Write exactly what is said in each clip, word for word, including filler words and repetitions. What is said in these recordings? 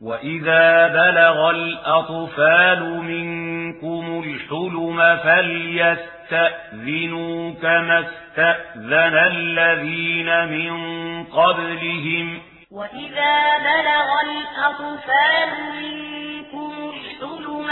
وإذا بلغ الأطفال منكم الحلم فليستأذنوا كما استأذن الذين من قبلهم وإذا بلغ الأطفال منكم الحلم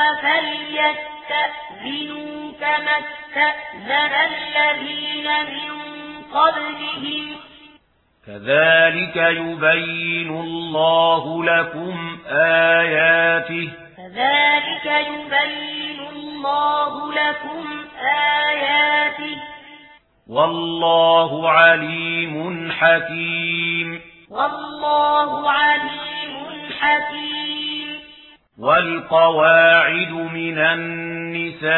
فليستأذنوا كما استأذن الذين من قبلهم كذلك يبين الله لكم آياته كذلك يبين الله لكم آياته والله عليم حكيم والله عليم حكيم والقواعد من النساء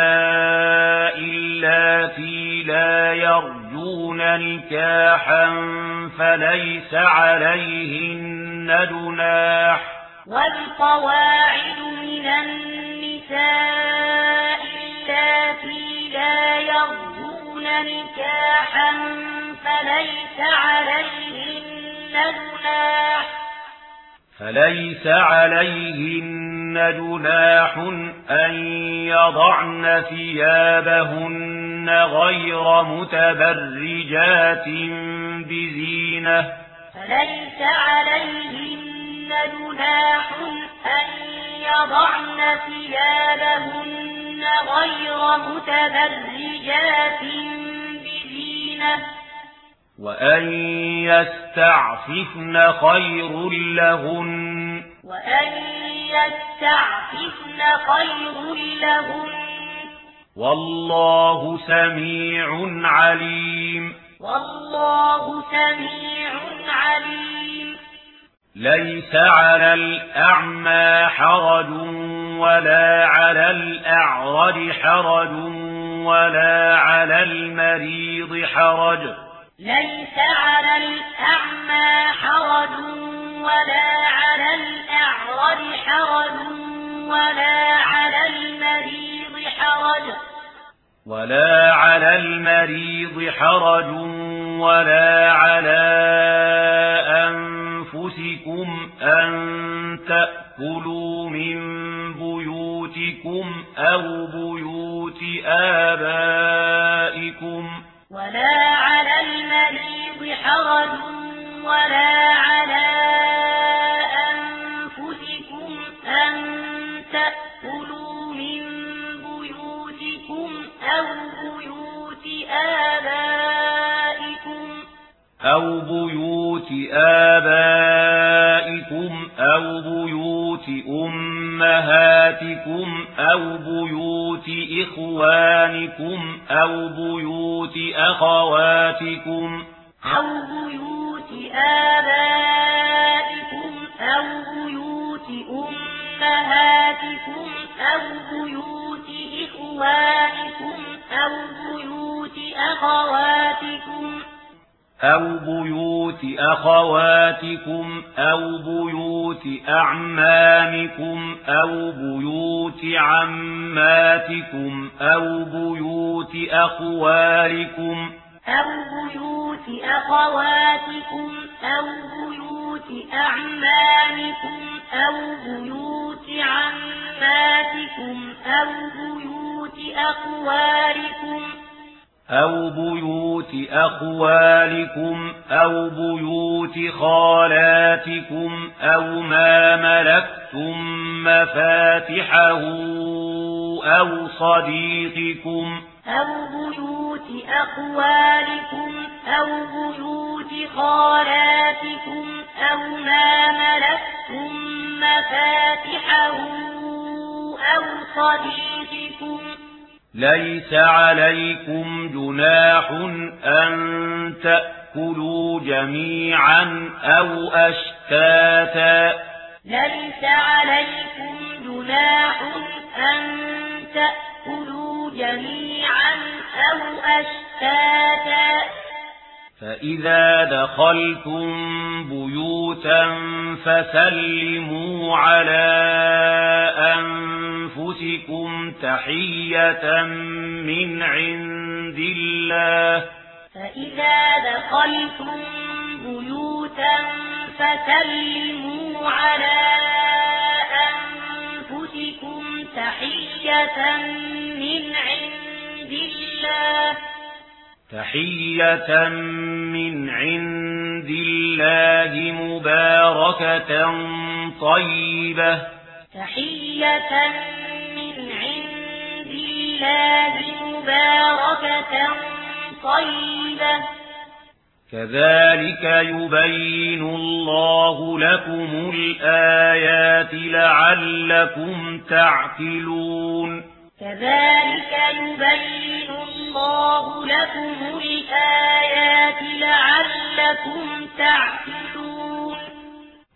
اللاتي لا يرجون نكاحا فليس عليهن جناح والقواعد من النساء اللاتي لا يرجون نكاحا فليس عليهن جناح فليس عليهن جناح أن يضعن ثيابهن غير متبرجات بزينة فليس عليهن جناح أن يضعن ثيابهن غير متبرجات بزينة وأن يستعففن خير لهن وأن يستعففن خير لهن والله سميع عليم والله سميع عليم ليس على الأعمى حرج ولا على الأعرج حرج ولا على المريض حرج ليس على الأعمى حرج ولا على الأعرج حرج ولا على المريض حرج ولا على المريض حرج ولا على أنفسكم أن تأكلوا من بيوتكم أو بيوت آبائكم ولا على المريض حرج ولا على أنفسكم أن تأكلوا من بيوتكم أو بيوت آبائكم أو بيوت آبائكم أو بيوت أمهاتكم أو بيوت إخوانكم أو بيوت أخواتكم أو بيوت آبائكم أو بيوت أمهاتكم أو بيوت إخوانكم أو بيوت أخواتكم أو بيوت أخواتكم أو بيوت أعمامكم أو بيوت عماتكم أو بيوت أخوالكم أو بيوت أخواتكم أو بيوت أعمامكم أو بيوت عماتكم أو بيوت أخوالكم أو بيوت أخوالكم أو بيوت خالاتكم أو ما ملكتم مفاتحه أو صديقكم أو بيوت أخوالكم أو بيوت خالاتكم أو ما ملكتم مفاتحه أو صديقكم ليس عليكم جناح أن تأكلوا جميعا أو أشتاتا ليس عليكم جناح أن تأكلوا جميعا أو أشتاتا فإذا دخلتم بيوتا فسلموا على أنفسكم تحية من عند الله فإذا دخلتم بيوتا فسلموا على تحية من عند الله تحية من عند الله مباركة طيبة تحية من عند الله مباركة طيبة كذلك يبين الله لكم الآيات لعلكم تعقلون كذلك يبين الله لكم الآيات لعلكم تعقلون